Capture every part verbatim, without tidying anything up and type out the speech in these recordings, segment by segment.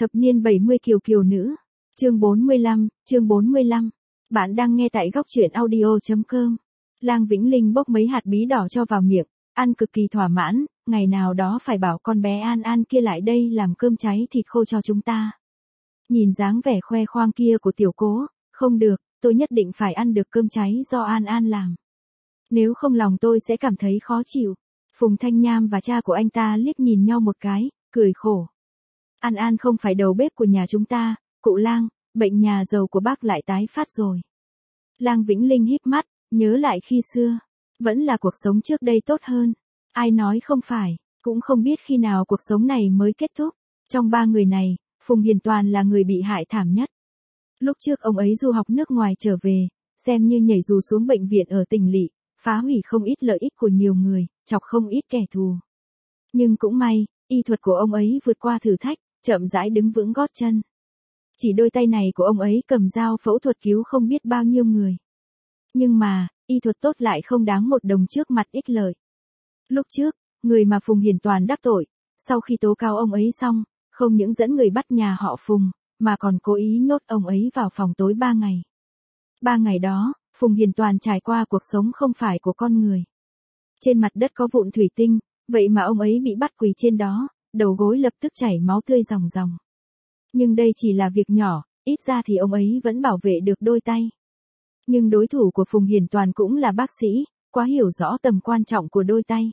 Thập niên bảy mươi kiều kiều nữ. Chương bốn mươi lăm, chương bốn mươi lăm. Bạn đang nghe tại góc truyện audio chấm com. Lang Vĩnh Linh bốc mấy hạt bí đỏ cho vào miệng, ăn cực kỳ thỏa mãn, ngày nào đó phải bảo con bé An An kia lại đây làm cơm cháy thịt khô cho chúng ta. Nhìn dáng vẻ khoe khoang kia của tiểu cố, không được, tôi nhất định phải ăn được cơm cháy do An An làm. Nếu không lòng tôi sẽ cảm thấy khó chịu. Phùng Thanh Nham và cha của anh ta liếc nhìn nhau một cái, cười khổ. An An không phải đầu bếp của nhà chúng ta, cụ Lang, bệnh nhà giàu của bác lại tái phát rồi. Lang Vĩnh Linh híp mắt, nhớ lại khi xưa, vẫn là cuộc sống trước đây tốt hơn. Ai nói không phải, cũng không biết khi nào cuộc sống này mới kết thúc. Trong ba người này, Phùng Hiền Toàn là người bị hại thảm nhất. Lúc trước ông ấy du học nước ngoài trở về, xem như nhảy dù xuống bệnh viện ở tỉnh lỵ, phá hủy không ít lợi ích của nhiều người, chọc không ít kẻ thù. Nhưng cũng may, y thuật của ông ấy vượt qua thử thách, chậm rãi đứng vững gót chân. Chỉ đôi tay này của ông ấy cầm dao phẫu thuật cứu không biết bao nhiêu người. Nhưng mà, y thuật tốt lại không đáng một đồng trước mặt ích lợi. Lúc trước, người mà Phùng Hiền Toàn đắc tội, sau khi tố cáo ông ấy xong, không những dẫn người bắt nhà họ Phùng, mà còn cố ý nhốt ông ấy vào phòng tối ba ngày. Ba ngày đó, Phùng Hiền Toàn trải qua cuộc sống không phải của con người. Trên mặt đất có vụn thủy tinh, vậy mà ông ấy bị bắt quỳ trên đó, đầu gối lập tức chảy máu tươi ròng ròng. Nhưng đây chỉ là việc nhỏ, ít ra thì ông ấy vẫn bảo vệ được đôi tay. Nhưng đối thủ của Phùng Hiền Toàn cũng là bác sĩ, quá hiểu rõ tầm quan trọng của đôi tay.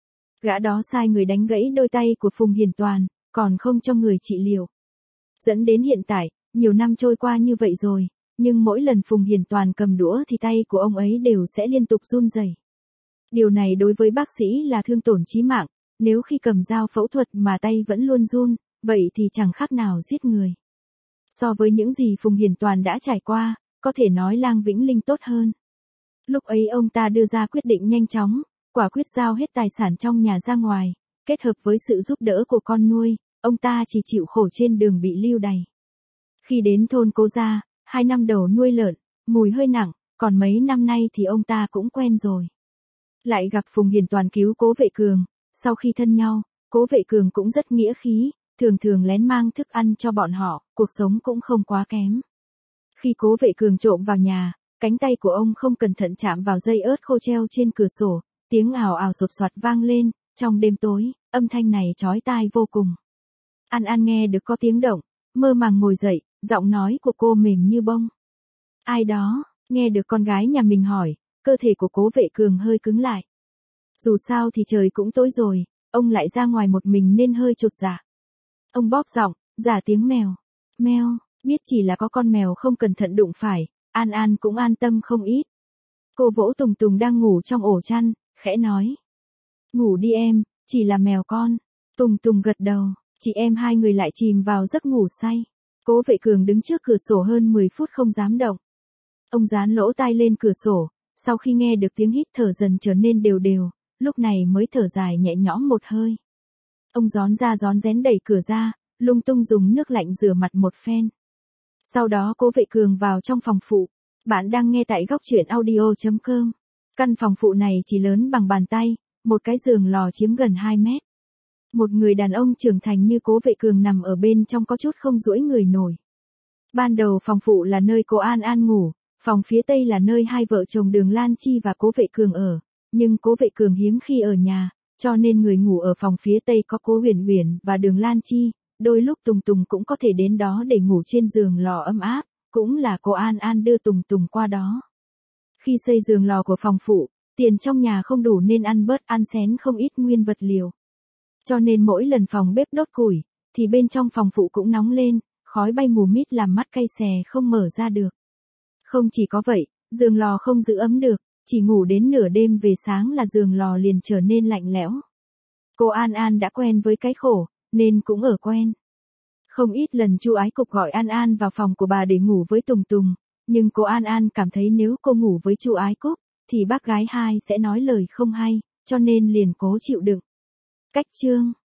Gã đó sai người đánh gãy đôi tay của Phùng Hiền Toàn, còn không cho người trị liệu. Dẫn đến hiện tại, nhiều năm trôi qua như vậy rồi, nhưng mỗi lần Phùng Hiền Toàn cầm đũa thì tay của ông ấy đều sẽ liên tục run rẩy. Điều này đối với bác sĩ là thương tổn chí mạng, nếu khi cầm dao phẫu thuật mà tay vẫn luôn run, vậy thì chẳng khác nào giết người. So với những gì Phùng Hiền Toàn đã trải qua, có thể nói Lang Vĩnh Linh tốt hơn. Lúc ấy ông ta đưa ra quyết định nhanh chóng, quả quyết giao hết tài sản trong nhà ra ngoài, kết hợp với sự giúp đỡ của con nuôi, ông ta chỉ chịu khổ trên đường bị lưu đày. Khi đến thôn Cố Gia, hai năm đầu nuôi lợn, mùi hơi nặng, còn mấy năm nay thì ông ta cũng quen rồi. Lại gặp Phùng Hiền Toàn cứu Cố Vệ Cường, sau khi thân nhau, Cố Vệ Cường cũng rất nghĩa khí, thường thường lén mang thức ăn cho bọn họ, cuộc sống cũng không quá kém. Khi Cố Vệ Cường trộm vào nhà, cánh tay của ông không cẩn thận chạm vào dây ớt khô treo trên cửa sổ, tiếng ào ào sột soạt vang lên, trong đêm tối, âm thanh này chói tai vô cùng. An An nghe được có tiếng động, mơ màng ngồi dậy, giọng nói của cô mềm như bông. Ai đó, nghe được con gái nhà mình hỏi, cơ thể của Cố Vệ Cường hơi cứng lại. Dù sao thì trời cũng tối rồi, ông lại ra ngoài một mình nên hơi chột dạ. Ông bóp giọng, giả tiếng mèo. Mèo, biết chỉ là có con mèo không cẩn thận đụng phải, An An cũng an tâm không ít. Cô vỗ Tùng Tùng đang ngủ trong ổ chăn, khẽ nói. Ngủ đi em, chỉ là mèo con. Tùng Tùng gật đầu, chị em hai người lại chìm vào giấc ngủ say. Cố Vệ Cường đứng trước cửa sổ hơn mười phút không dám động. Ông dán lỗ tai lên cửa sổ, sau khi nghe được tiếng hít thở dần trở nên đều đều, lúc này mới thở dài nhẹ nhõm một hơi. Ông rón ra rón rén đẩy cửa ra, lung tung dùng nước lạnh rửa mặt một phen. Sau đó Cố Vệ Cường vào trong phòng phụ. Bạn đang nghe tại góc truyện audio chấm com. Căn phòng phụ này chỉ lớn bằng bàn tay, một cái giường lò chiếm gần hai mét. Một người đàn ông trưởng thành như Cố Vệ Cường nằm ở bên trong có chút không duỗi người nổi. Ban đầu phòng phụ là nơi cô An An ngủ, phòng phía tây là nơi hai vợ chồng Đường Lan Chi và Cố Vệ Cường ở, nhưng Cố Vệ Cường hiếm khi ở nhà, cho nên người ngủ ở phòng phía tây có Cố Huyền Huyền và Đường Lan Chi, đôi lúc Tùng Tùng cũng có thể đến đó để ngủ trên giường lò ấm áp, cũng là cô An An đưa Tùng Tùng qua đó. Khi xây giường lò của phòng phụ, tiền trong nhà không đủ nên ăn bớt ăn xén không ít nguyên vật liệu. Cho nên mỗi lần phòng bếp đốt củi, thì bên trong phòng phụ cũng nóng lên, khói bay mù mịt làm mắt cay xè không mở ra được. Không chỉ có vậy, giường lò không giữ ấm được, chỉ ngủ đến nửa đêm về sáng là giường lò liền trở nên lạnh lẽo. Cô An An đã quen với cái khổ, nên cũng ở quen. Không ít lần Chu Ái Cục gọi An An vào phòng của bà để ngủ với Tùng Tùng, nhưng cô An An cảm thấy nếu cô ngủ với Chu Ái Cúc, thì bác gái hai sẽ nói lời không hay, cho nên liền cố chịu đựng. Cách chương